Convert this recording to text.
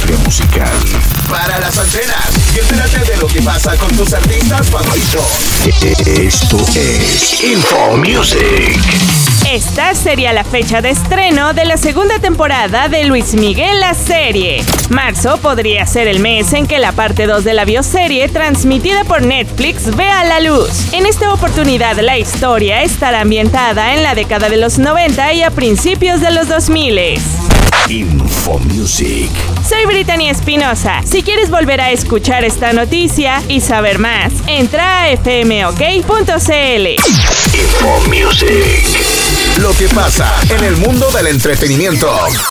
industria musical. Para las antenas y entérate de lo que pasa con tus artistas favoritos. Esto es Info Music. Esta sería la fecha de estreno de la segunda temporada de Luis Miguel la serie. Marzo podría ser el mes en que la parte 2 de la bioserie transmitida por Netflix vea la luz. En esta oportunidad la historia estará ambientada en la década de los 90 y a principios de los 2000. Info Music. Soy Brittany Espinosa. Si quieres volver a escuchar esta noticia y saber más, entra a fmok.cl. Info Music. Lo que pasa en el mundo del entretenimiento.